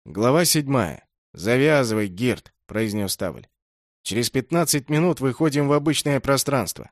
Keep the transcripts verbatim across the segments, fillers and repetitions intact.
Глава седьмая. «Завязывай, Гирт», — произнес Тавль. «Через пятнадцать минут выходим в обычное пространство».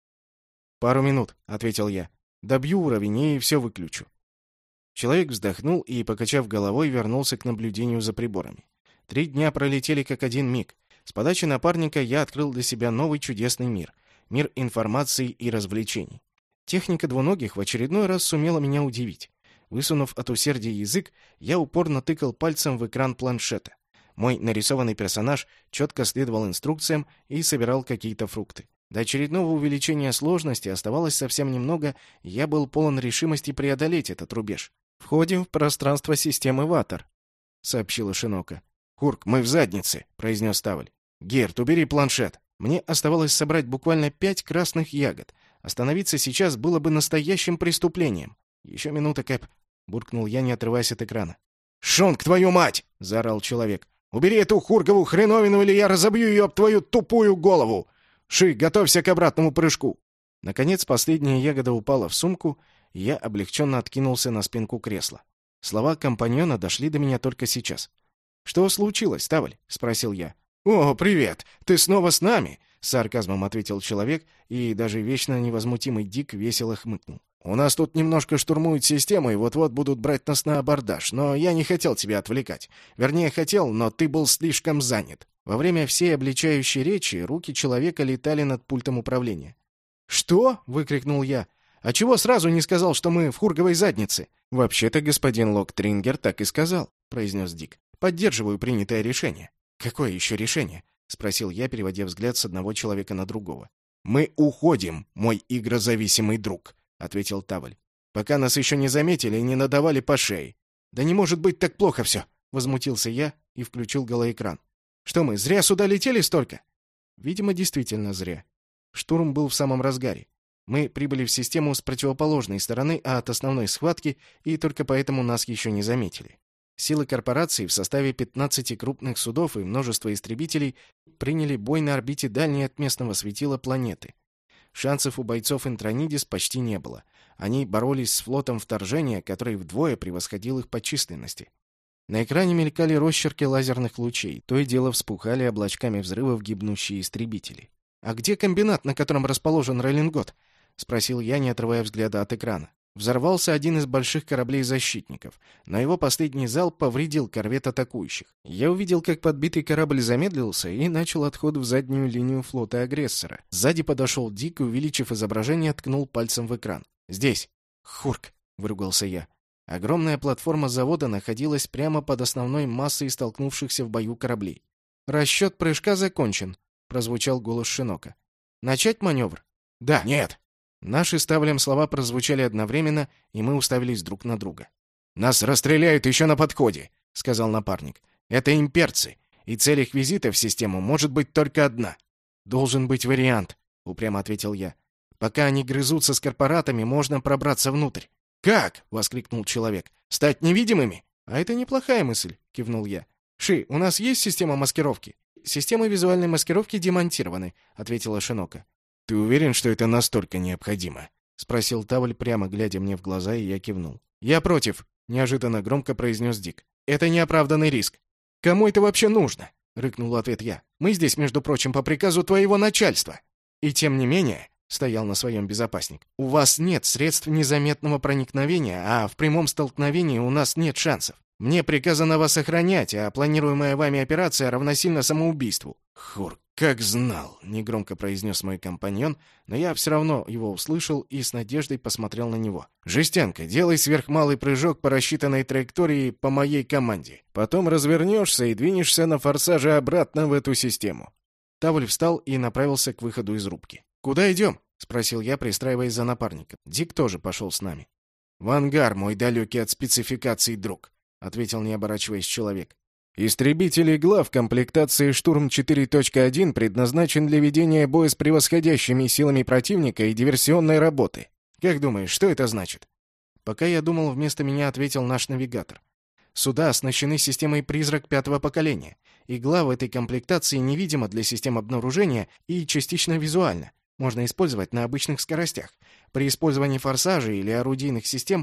«Пару минут», — ответил я. «Добью уровень и все выключу». Человек вздохнул и, покачав головой, вернулся к наблюдению за приборами. Три дня пролетели как один миг. С подачи напарника я открыл для себя новый чудесный мир. Мир информации и развлечений. Техника двуногих в очередной раз сумела меня удивить. Высунув от усердия язык, я упорно тыкал пальцем в экран планшета. Мой нарисованный персонаж четко следовал инструкциям и собирал какие-то фрукты. До очередного увеличения сложности оставалось совсем немного, и я был полон решимости преодолеть этот рубеж. «Входим в пространство системы Ватер», — сообщила Шинока. «Хурк, мы в заднице», — произнес Тавль. «Герт, убери планшет». Мне оставалось собрать буквально пять красных ягод. Остановиться сейчас было бы настоящим преступлением. «Еще минута, Кэп», — буркнул я, не отрываясь от экрана. «Шонг, твою мать!» — заорал человек. «Убери эту хургову хреновину, или я разобью ее об твою тупую голову! Ши, готовься к обратному прыжку!» Наконец, последняя ягода упала в сумку, и я облегченно откинулся на спинку кресла. Слова компаньона дошли до меня только сейчас. «Что случилось, Тавль?» — спросил я. «О, привет! Ты снова с нами?» — с сарказмом ответил человек, и даже вечно невозмутимый Дик весело хмыкнул. «У нас тут немножко штурмуют систему и вот-вот будут брать нас на абордаж, но я не хотел тебя отвлекать. Вернее, хотел, но ты был слишком занят». Во время всей обличающей речи руки человека летали над пультом управления. «Что?» — выкрикнул я. «А чего сразу не сказал, что мы в хурговой заднице?» «Вообще-то господин Локтрингер так и сказал», — произнес Дик. «Поддерживаю принятое решение». «Какое еще решение?» — спросил я, переводя взгляд с одного человека на другого. «Мы уходим, мой игрозависимый друг», — ответил Тавль. «Пока нас еще не заметили и не надавали по шее». «Да не может быть так плохо все!» — возмутился я и включил голоэкран. «Что мы, зря сюда летели столько?» Видимо, действительно зря. Штурм был в самом разгаре. Мы прибыли в систему с противоположной стороны от основной схватки, и только поэтому нас еще не заметили. Силы корпорации в составе пятнадцати крупных судов и множества истребителей приняли бой на орбите дальней от местного светила планеты. Шансов у бойцов Интронидис почти не было. Они боролись с флотом вторжения, который вдвое превосходил их по численности. На экране мелькали росчерки лазерных лучей, то и дело вспухали облачками взрывов гибнущие истребители. «А где комбинат, на котором расположен Реллингот?» — спросил я, не отрывая взгляда от экрана. Взорвался один из больших кораблей-защитников, но его последний залп повредил корвет атакующих. Я увидел, как подбитый корабль замедлился и начал отход в заднюю линию флота агрессора. Сзади подошел Дик и, увеличив изображение, ткнул пальцем в экран. «Здесь!» «Хурк!» — выругался я. Огромная платформа завода находилась прямо под основной массой столкнувшихся в бою кораблей. «Расчет прыжка закончен», — прозвучал голос Шинока. «Начать маневр?» «Да, нет!» Наши с Тавлем слова прозвучали одновременно, и мы уставились друг на друга. «Нас расстреляют еще на подходе», — сказал напарник. «Это имперцы, и цель их визита в систему может быть только одна». «Должен быть вариант», — упрямо ответил я. «Пока они грызутся с корпоратами, можно пробраться внутрь». «Как?» — воскликнул человек. «Стать невидимыми?» «А это неплохая мысль», — кивнул я. «Ши, у нас есть система маскировки?» «Системы визуальной маскировки демонтированы», — ответила Шинока. «Ты уверен, что это настолько необходимо?» — спросил Тавль, прямо глядя мне в глаза, и я кивнул. «Я против», — неожиданно громко произнес Дик. «Это неоправданный риск». «Кому это вообще нужно?» — рыкнул ответ я. «Мы здесь, между прочим, по приказу твоего начальства». «И тем не менее», — стоял на своем безопасник, «у вас нет средств незаметного проникновения, а в прямом столкновении у нас нет шансов. Мне приказано вас охранять, а планируемая вами операция равносильна самоубийству». «Хур, как знал», — негромко произнес мой компаньон, но я все равно его услышал и с надеждой посмотрел на него. «Жестянка, делай сверхмалый прыжок по рассчитанной траектории по моей команде. Потом развернешься и двинешься на форсаже обратно в эту систему». Тавль встал и направился к выходу из рубки. «Куда идем?» — спросил я, пристраиваясь за напарником. Дик тоже пошел с нами. «В ангар, мой далекий от спецификаций друг», — ответил, не оборачиваясь, человек. «Истребитель «Игла» в комплектации «Штурм четыре точка один» предназначен для ведения боя с превосходящими силами противника и диверсионной работы. Как думаешь, что это значит?» Пока я думал, вместо меня ответил наш навигатор. Суда оснащены системой «Призрак» пятого поколения. «Игла» в этой комплектации невидима для систем обнаружения и частично визуальна. Можно использовать на обычных скоростях. При использовании форсажей или орудийных систем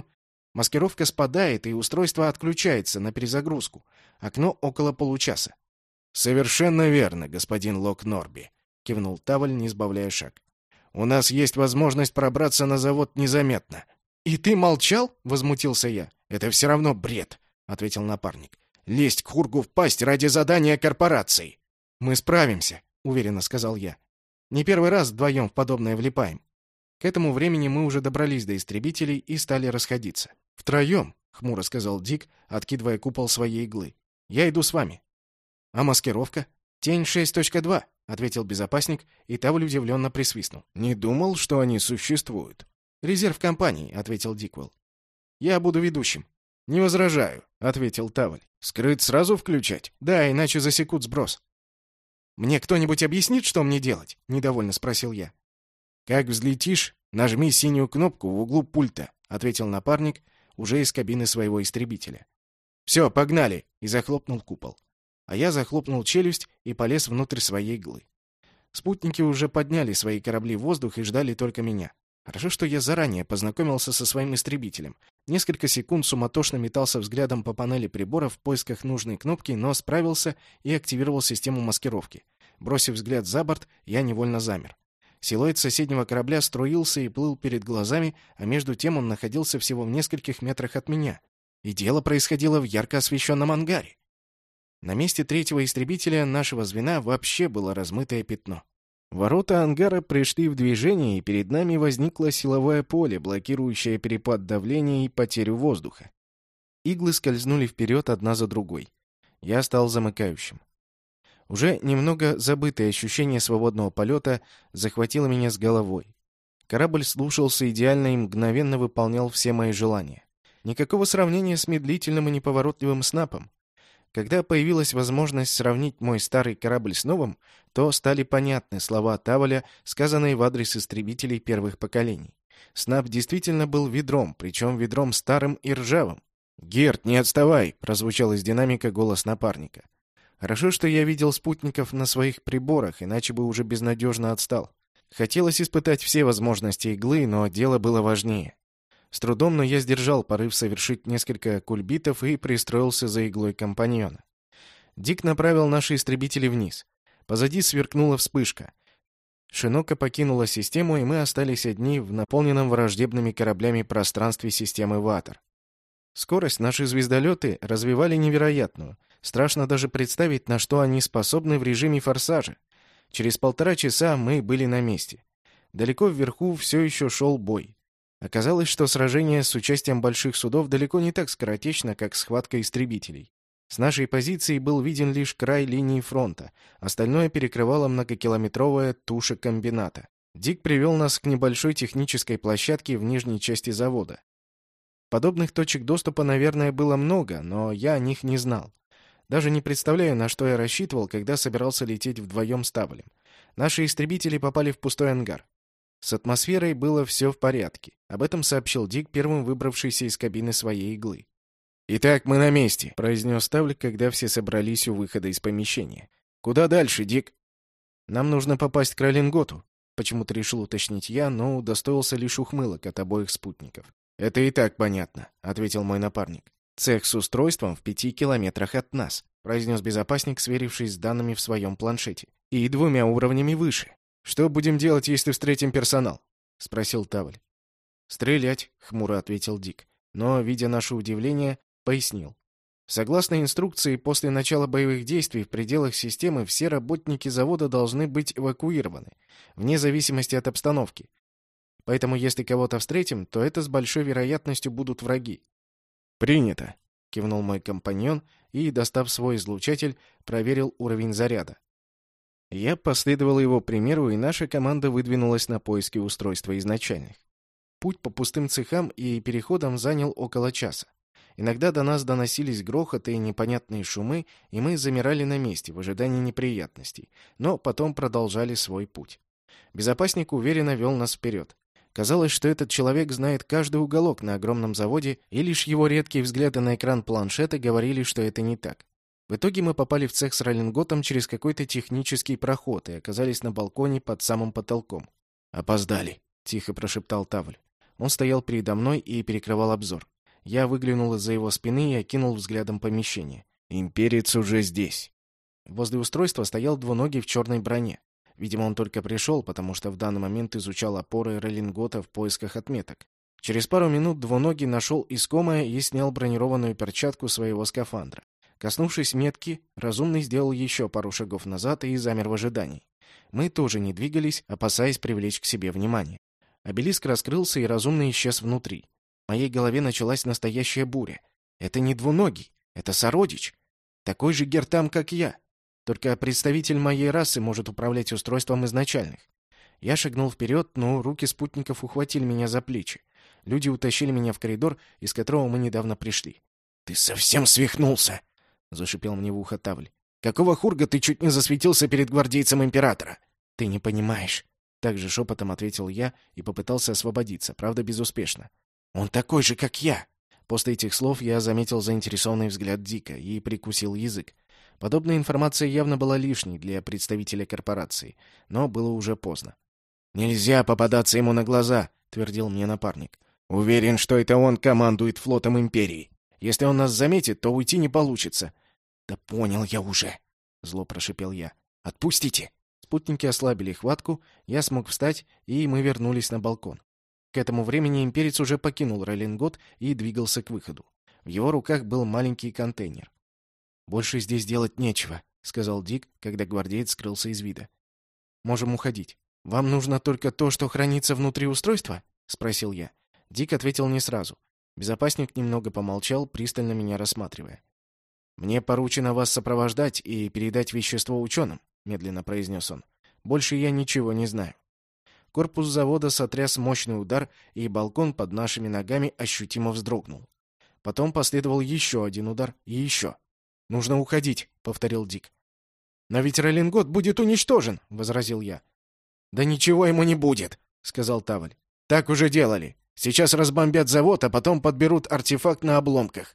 Маскировка спадает, и устройство отключается на перезагрузку. Окно около получаса. «Совершенно верно, господин Лок Норби», — кивнул Таваль, не сбавляя шаг. «У нас есть возможность пробраться на завод незаметно». «И ты молчал?» — возмутился я. «Это все равно бред», — ответил напарник. «Лезть к Хургу в пасть ради задания корпорации». «Мы справимся», — уверенно сказал я. «Не первый раз вдвоем в подобное влипаем». К этому времени мы уже добрались до истребителей и стали расходиться. «Втроем», — хмуро сказал Дик, откидывая купол своей иглы. «Я иду с вами». «А маскировка?» «Тень шесть точка два», — ответил безопасник, и Тавль удивленно присвистнул. «Не думал, что они существуют». «Резерв компании», — ответил Диквелл. «Я буду ведущим». «Не возражаю», — ответил Тавль. «Скрыт сразу включать?» «Да, иначе засекут сброс». «Мне кто-нибудь объяснит, что мне делать?» — недовольно спросил я. «Как взлетишь, нажми синюю кнопку в углу пульта», — ответил напарник уже из кабины своего истребителя. «Все, погнали!» — и захлопнул купол. А я захлопнул челюсть и полез внутрь своей иглы. Спутники уже подняли свои корабли в воздух и ждали только меня. Хорошо, что я заранее познакомился со своим истребителем. Несколько секунд суматошно метался взглядом по панели прибора в поисках нужной кнопки, но справился и активировал систему маскировки. Бросив взгляд за борт, я невольно замер. Силуэт соседнего корабля струился и плыл перед глазами, а между тем он находился всего в нескольких метрах от меня. И дело происходило в ярко освещенном ангаре. На месте третьего истребителя нашего звена вообще было размытое пятно. Ворота ангара пришли в движение, и перед нами возникло силовое поле, блокирующее перепад давления и потерю воздуха. Иглы скользнули вперед одна за другой. Я стал замыкающим. Уже немного забытое ощущение свободного полета захватило меня с головой. Корабль слушался идеально и мгновенно выполнял все мои желания. Никакого сравнения с медлительным и неповоротливым снапом. Когда появилась возможность сравнить мой старый корабль с новым, то стали понятны слова Таваля, сказанные в адрес истребителей первых поколений. Снап действительно был ведром, причем ведром старым и ржавым. «Герт, не отставай!» — прозвучал из динамика голос напарника. Хорошо, что я видел спутников на своих приборах, иначе бы уже безнадежно отстал. Хотелось испытать все возможности иглы, но дело было важнее. С трудом, но я сдержал порыв совершить несколько кульбитов и пристроился за иглой компаньона. Дик направил наши истребители вниз. Позади сверкнула вспышка. Шинока покинула систему, и мы остались одни в наполненном враждебными кораблями пространстве системы Ватер. Скорость наши звездолеты развивали невероятную. Страшно даже представить, на что они способны в режиме форсажа. Через полтора часа мы были на месте. Далеко вверху все еще шел бой. Оказалось, что сражение с участием больших судов далеко не так скоротечно, как схватка истребителей. С нашей позиции был виден лишь край линии фронта, остальное перекрывала многокилометровая туша комбината. Дик привел нас к небольшой технической площадке в нижней части завода. Подобных точек доступа, наверное, было много, но я о них не знал. Даже не представляю, на что я рассчитывал, когда собирался лететь вдвоем с Тавлем. Наши истребители попали в пустой ангар. С атмосферой было все в порядке. Об этом сообщил Дик, первым выбравшийся из кабины своей иглы. «Итак, мы на месте», — произнес Тавль, когда все собрались у выхода из помещения. «Куда дальше, Дик?» «Нам нужно попасть к Ролинготу», — почему-то решил уточнить я, но удостоился лишь ухмылок от обоих спутников. «Это и так понятно», — ответил мой напарник. «Цех с устройством в пяти километрах от нас», — произнес безопасник, сверившись с данными в своем планшете. «И двумя уровнями выше. Что будем делать, если встретим персонал?» — спросил Тавль. «Стрелять», — хмуро ответил Дик, но, видя наше удивление, пояснил. «Согласно инструкции, после начала боевых действий в пределах системы все работники завода должны быть эвакуированы, вне зависимости от обстановки. Поэтому, если кого-то встретим, то это с большой вероятностью будут враги». «Принято», — кивнул мой компаньон и, достав свой излучатель, проверил уровень заряда. Я последовал его примеру, и наша команда выдвинулась на поиски устройства изначальных. Путь по пустым цехам и переходам занял около часа. Иногда до нас доносились грохоты и непонятные шумы, и мы замирали на месте в ожидании неприятностей, но потом продолжали свой путь. Безопасник уверенно вел нас вперед. Казалось, что этот человек знает каждый уголок на огромном заводе, и лишь его редкие взгляды на экран планшета говорили, что это не так. В итоге мы попали в цех с Ролинготом через какой-то технический проход и оказались на балконе под самым потолком. «Опоздали», — тихо прошептал Тавль. Он стоял передо мной и перекрывал обзор. Я выглянул из-за его спины и окинул взглядом помещение. Имперец уже здесь. Возле устройства стоял двуногий в черной броне. Видимо, он только пришел, потому что в данный момент изучал опоры Роллингота в поисках отметок. Через пару минут двуногий нашел искомое и снял бронированную перчатку своего скафандра. Коснувшись метки, разумный сделал еще пару шагов назад и замер в ожидании. Мы тоже не двигались, опасаясь привлечь к себе внимание. Обелиск раскрылся, и разумный исчез внутри. В моей голове началась настоящая буря. Это не двуногий, это сородич. Такой же Гертам, как я. Только представитель моей расы может управлять устройством изначальных. Я шагнул вперед, но руки спутников ухватили меня за плечи. Люди утащили меня в коридор, из которого мы недавно пришли. «Ты совсем свихнулся!» — зашипел мне в ухо Тавль. «Какого хурга ты чуть не засветился перед гвардейцем императора?» «Ты не понимаешь!» — также шепотом ответил я и попытался освободиться, правда безуспешно. «Он такой же, как я!» После этих слов я заметил заинтересованный взгляд Дика и прикусил язык. Подобная информация явно была лишней для представителя корпорации, но было уже поздно. «Нельзя попадаться ему на глаза!» — твердил мне напарник. «Уверен, что это он командует флотом Империи. Если он нас заметит, то уйти не получится». «Да понял я уже!» — зло прошипел я. «Отпустите!» Спутники ослабили хватку, я смог встать, и мы вернулись на балкон. К этому времени имперец уже покинул Роллингот и двигался к выходу. В его руках был маленький контейнер. «Больше здесь делать нечего», — сказал Дик, когда гвардеец скрылся из вида. «Можем уходить. Вам нужно только то, что хранится внутри устройства?» — спросил я. Дик ответил не сразу. Безопасник немного помолчал, пристально меня рассматривая. «Мне поручено вас сопровождать и передать вещество ученым», — медленно произнес он. «Больше я ничего не знаю». Корпус завода сотряс мощный удар, и балкон под нашими ногами ощутимо вздрогнул. Потом последовал еще один удар и еще. «Нужно уходить», — повторил Дик. «Но ведь Роллингот будет уничтожен», — возразил я. «Да ничего ему не будет», — сказал Тавль. «Так уже делали. Сейчас разбомбят завод, а потом подберут артефакт на обломках».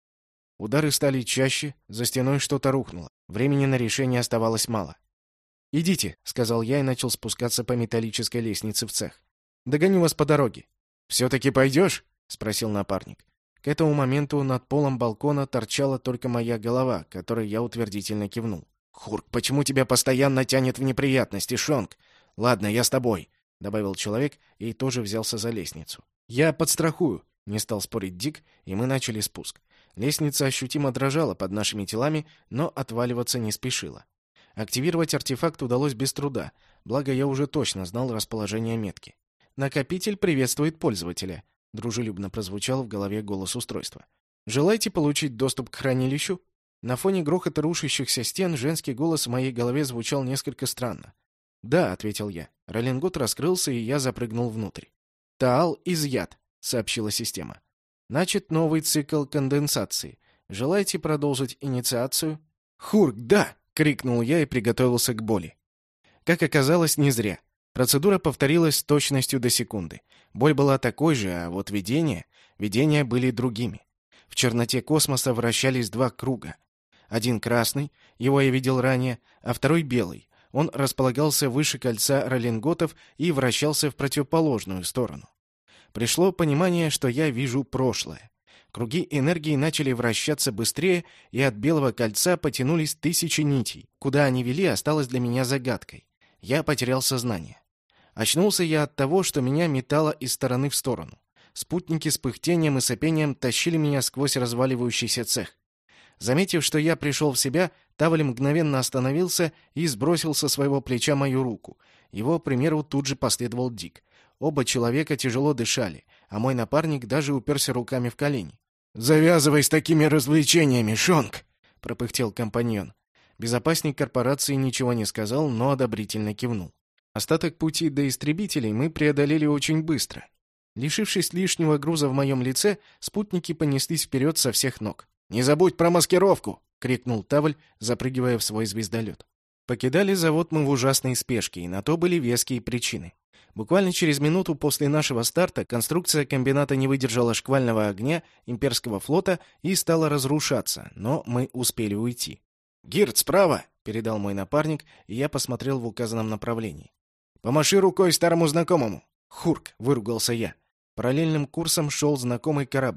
Удары стали чаще, за стеной что-то рухнуло. Времени на решение оставалось мало. «Идите», — сказал я и начал спускаться по металлической лестнице в цех. «Догоню вас по дороге». «Все-таки пойдешь?» — спросил напарник. К этому моменту над полом балкона торчала только моя голова, которой я утвердительно кивнул. «Хурк, почему тебя постоянно тянет в неприятности, Шонг?» «Ладно, я с тобой», — добавил человек и тоже взялся за лестницу. «Я подстрахую», — не стал спорить Дик, и мы начали спуск. Лестница ощутимо дрожала под нашими телами, но отваливаться не спешила. Активировать артефакт удалось без труда, благо я уже точно знал расположение метки. «Накопитель приветствует пользователя», — дружелюбно прозвучал в голове голос устройства. «Желаете получить доступ к хранилищу?» На фоне грохота рушащихся стен женский голос в моей голове звучал несколько странно. «Да», — ответил я. Роллингот раскрылся, и я запрыгнул внутрь. «Таал изъят», — сообщила система. «Начат новый цикл конденсации. Желаете продолжить инициацию?» «Хурк, да!» — крикнул я и приготовился к боли. Как оказалось, не зря. Процедура повторилась с точностью до секунды. Боль была такой же, а вот видения... Видения были другими. В черноте космоса вращались два круга. Один красный, его я видел ранее, а второй белый. Он располагался выше кольца Роллинготов и вращался в противоположную сторону. Пришло понимание, что я вижу прошлое. Круги энергии начали вращаться быстрее, и от белого кольца потянулись тысячи нитей. Куда они вели, осталось для меня загадкой. Я потерял сознание. Очнулся я от того, что меня метало из стороны в сторону. Спутники с пыхтением и сопением тащили меня сквозь разваливающийся цех. Заметив, что я пришел в себя, Тавль мгновенно остановился и сбросил со своего плеча мою руку. Его примеру тут же последовал Дик. Оба человека тяжело дышали, а мой напарник даже уперся руками в колени. «Завязывай с такими развлечениями, Шонг!» — пропыхтел компаньон. Безопасник корпорации ничего не сказал, но одобрительно кивнул. Остаток пути до истребителей мы преодолели очень быстро. Лишившись лишнего груза в моем лице, спутники понеслись вперед со всех ног. «Не забудь про маскировку!» — крикнул Тавль, запрыгивая в свой звездолет. Покидали завод мы в ужасной спешке, и на то были веские причины. Буквально через минуту после нашего старта конструкция комбината не выдержала шквального огня имперского флота и стала разрушаться, но мы успели уйти. «Гирт, справа!» — передал мой напарник, и я посмотрел в указанном направлении. «Помаши рукой старому знакомому!» «Хурк!» — выругался я. Параллельным курсом шел знакомый корабль.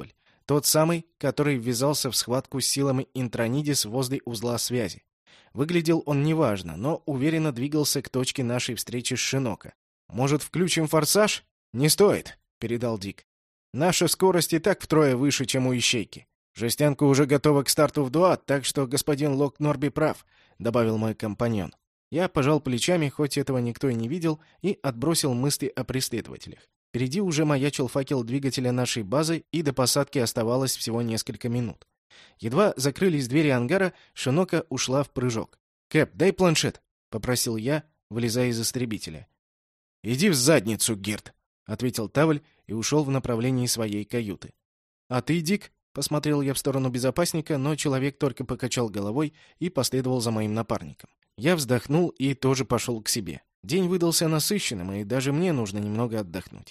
Тот самый, который ввязался в схватку с силами Интронидис возле узла связи. Выглядел он неважно, но уверенно двигался к точке нашей встречи с Шинока. «Может, включим форсаж?» «Не стоит», — передал Дик. «Наша скорость и так втрое выше, чем у ищейки. Жестянка уже готова к старту в дуат, так что господин Лок Норби прав», — добавил мой компаньон. Я пожал плечами, хоть этого никто и не видел, и отбросил мысли о преследователях. Впереди уже маячил факел двигателя нашей базы, и до посадки оставалось всего несколько минут. Едва закрылись двери ангара, Шинока ушла в прыжок. «Кэп, дай планшет», — попросил я, вылезая из истребителя. «Иди в задницу, Герт», — ответил Тавль и ушел в направлении своей каюты. «А ты, Дик?» — посмотрел я в сторону безопасника, но человек только покачал головой и последовал за моим напарником. Я вздохнул и тоже пошел к себе. День выдался насыщенным, и даже мне нужно немного отдохнуть.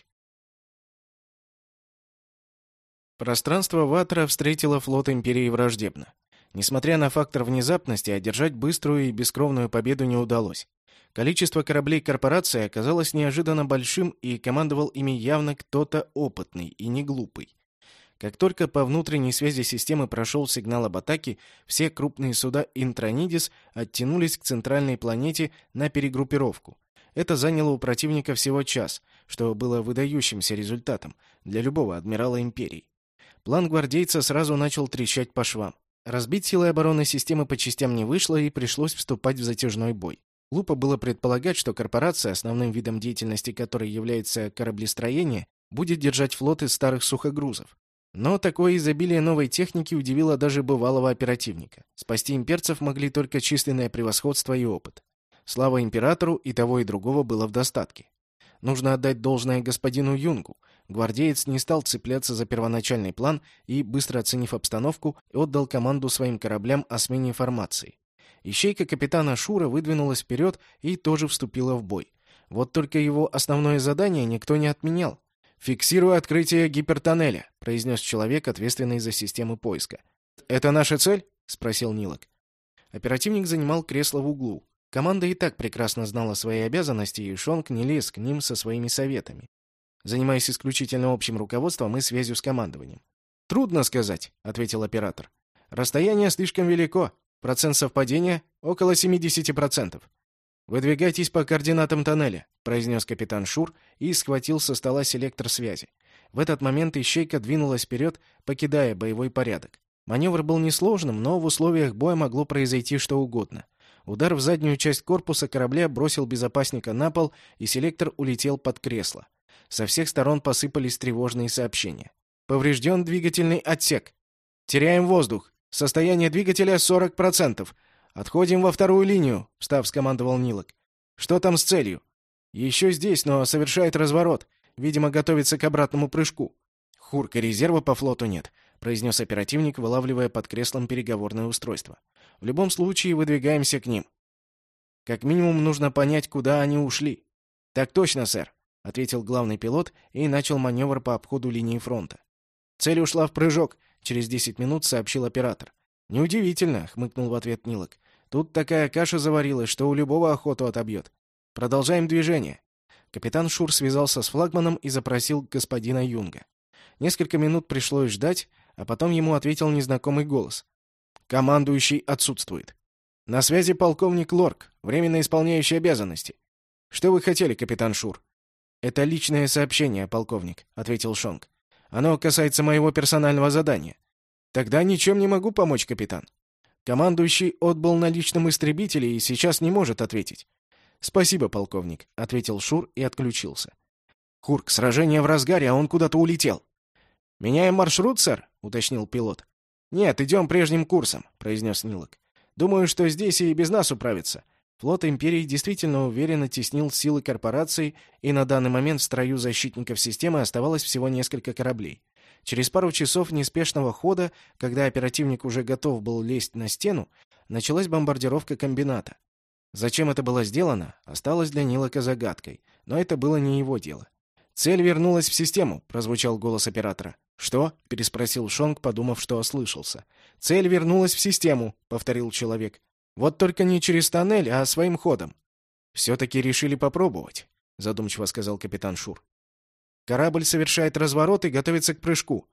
Пространство Ватра встретило флот Империи враждебно. Несмотря на фактор внезапности, одержать быструю и бескровную победу не удалось. Количество кораблей корпорации оказалось неожиданно большим, и командовал ими явно кто-то опытный и не глупый. Как только по внутренней связи системы прошел сигнал об атаке, все крупные суда Интронидис оттянулись к центральной планете на перегруппировку. Это заняло у противника всего час, что было выдающимся результатом для любого адмирала Империи. План гвардейца сразу начал трещать по швам. Разбить силы обороны системы по частям не вышло, и пришлось вступать в затяжной бой. Глупо было предполагать, что корпорация, основным видом деятельности которой является кораблестроение, будет держать флот из старых сухогрузов. Но такое изобилие новой техники удивило даже бывалого оперативника. Спасти имперцев могли только численное превосходство и опыт. Слава императору и того и другого было в достатке. Нужно отдать должное господину Юнгу. Гвардеец не стал цепляться за первоначальный план и, быстро оценив обстановку, отдал команду своим кораблям о смене формации. Ищейка капитана Шура выдвинулась вперед и тоже вступила в бой. Вот только его основное задание никто не отменял. «Фиксирую открытие гипертоннеля», — произнес человек, ответственный за систему поиска. «Это наша цель?» — спросил Нилок. Оперативник занимал кресло в углу. Команда и так прекрасно знала свои обязанности, и Шонг не лез к ним со своими советами, занимаясь исключительно общим руководством и связью с командованием. «Трудно сказать», — ответил оператор. «Расстояние слишком велико. Процент совпадения — около семьдесят процентов. «Выдвигайтесь по координатам тоннеля», — произнес капитан Шур и схватил со стола селектор связи. В этот момент ищейка двинулась вперед, покидая боевой порядок. Маневр был несложным, но в условиях боя могло произойти что угодно. Удар в заднюю часть корпуса корабля бросил безопасника на пол, и селектор улетел под кресло. Со всех сторон посыпались тревожные сообщения. «Поврежден двигательный отсек. Теряем воздух. Состояние двигателя сорок процентов. Отходим во вторую линию», — встав, скомандовал Нилок. «Что там с целью?» «Еще здесь, но совершает разворот. Видимо, готовится к обратному прыжку». «Хурка, резерва по флоту нет», — произнес оперативник, вылавливая под креслом переговорное устройство. «В любом случае, выдвигаемся к ним. Как минимум, нужно понять, куда они ушли». «Так точно, сэр», — ответил главный пилот и начал маневр по обходу линии фронта. «Цель ушла в прыжок», — через десять минут сообщил оператор. «Неудивительно», — хмыкнул в ответ Нилок. «Тут такая каша заварилась, что у любого охоту отобьет. Продолжаем движение». Капитан Шур связался с флагманом и запросил господина Юнга. Несколько минут пришлось ждать, а потом ему ответил незнакомый голос. «Командующий отсутствует». «На связи полковник Лорк, временно исполняющий обязанности». «Что вы хотели, капитан Шур?» «Это личное сообщение, полковник», — ответил Шонг. «Оно касается моего персонального задания». «Тогда ничем не могу помочь, капитан». «Командующий отбыл на личном истребителе и сейчас не может ответить». «Спасибо, полковник», — ответил Шур и отключился. «Хурк, сражение в разгаре, а он куда-то улетел». «Меняем маршрут, сэр?» — уточнил пилот. «Нет, идем прежним курсом», — произнес Нилок. «Думаю, что здесь и без нас управится». Флот Империи действительно уверенно теснил силы корпорации, и на данный момент в строю защитников системы оставалось всего несколько кораблей. Через пару часов неспешного хода, когда оперативник уже готов был лезть на стену, началась бомбардировка комбината. Зачем это было сделано, осталось для Нилока загадкой, но это было не его дело. «Цель вернулась в систему», — прозвучал голос оператора. «Что?» — переспросил Шонг, подумав, что ослышался. «Цель вернулась в систему», — повторил человек. «Вот только не через тоннель, а своим ходом». «Все-таки решили попробовать», — задумчиво сказал капитан Шур. «Корабль совершает разворот и готовится к прыжку».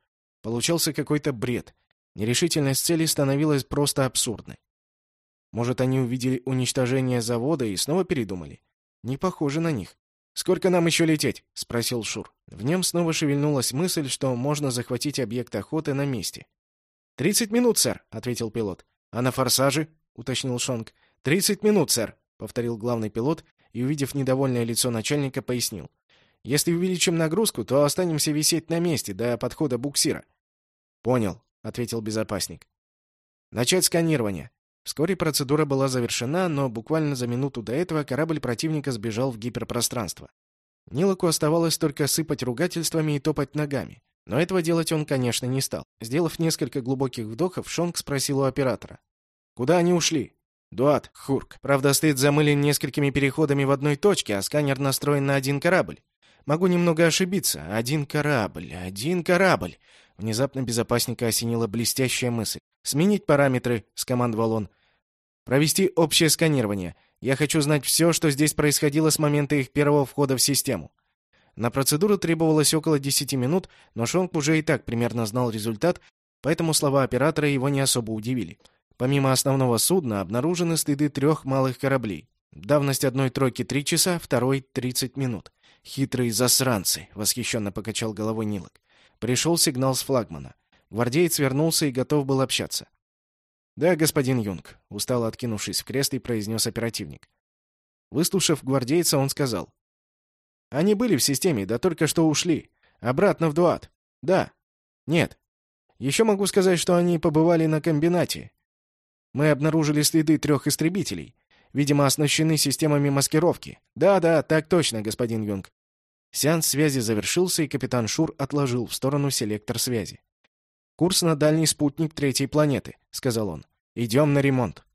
Получался какой-то бред. Нерешительность цели становилась просто абсурдной. Может, они увидели уничтожение завода и снова передумали? Не похоже на них. «Сколько нам еще лететь?» — спросил Шур. В нем снова шевельнулась мысль, что можно захватить объект охоты на месте. «Тридцать минут, сэр», — ответил пилот. «А на форсаже?» — уточнил Шонг. «Тридцать минут, сэр», — повторил главный пилот и, увидев недовольное лицо начальника, пояснил. «Если увеличим нагрузку, то останемся висеть на месте до подхода буксира». «Понял», — ответил безопасник. «Начать сканирование». Вскоре процедура была завершена, но буквально за минуту до этого корабль противника сбежал в гиперпространство. Нилоку оставалось только сыпать ругательствами и топать ногами. Но этого делать он, конечно, не стал. Сделав несколько глубоких вдохов, Шонг спросил у оператора. «Куда они ушли?» «Дуат, Хурк. Правда, стыд замылен несколькими переходами в одной точке, а сканер настроен на один корабль. Могу немного ошибиться. Один корабль, один корабль!» Внезапно безопасника осенила блестящая мысль. «Сменить параметры», — скомандовал он. «Провести общее сканирование. Я хочу знать все, что здесь происходило с момента их первого входа в систему». На процедуру требовалось около десяти минут, но Шонг уже и так примерно знал результат, поэтому слова оператора его не особо удивили. Помимо основного судна обнаружены следы трех малых кораблей. Давность одной тройки три часа, второй — тридцать минут. «Хитрые засранцы!» — восхищенно покачал головой Нилок. Пришел сигнал с флагмана. Гвардеец вернулся и готов был общаться. «Да, господин Юнг», — устало откинувшись в кресле, произнес оперативник. Выслушав гвардейца, он сказал. «Они были в системе, да только что ушли. Обратно в Дуат. Да. Нет. Еще могу сказать, что они побывали на комбинате. Мы обнаружили следы трех истребителей. Видимо, оснащены системами маскировки. Да-да, так точно, господин Юнг». Сеанс связи завершился, и капитан Шур отложил в сторону селектор связи. «Курс на дальний спутник третьей планеты», — сказал он. «Идем на ремонт».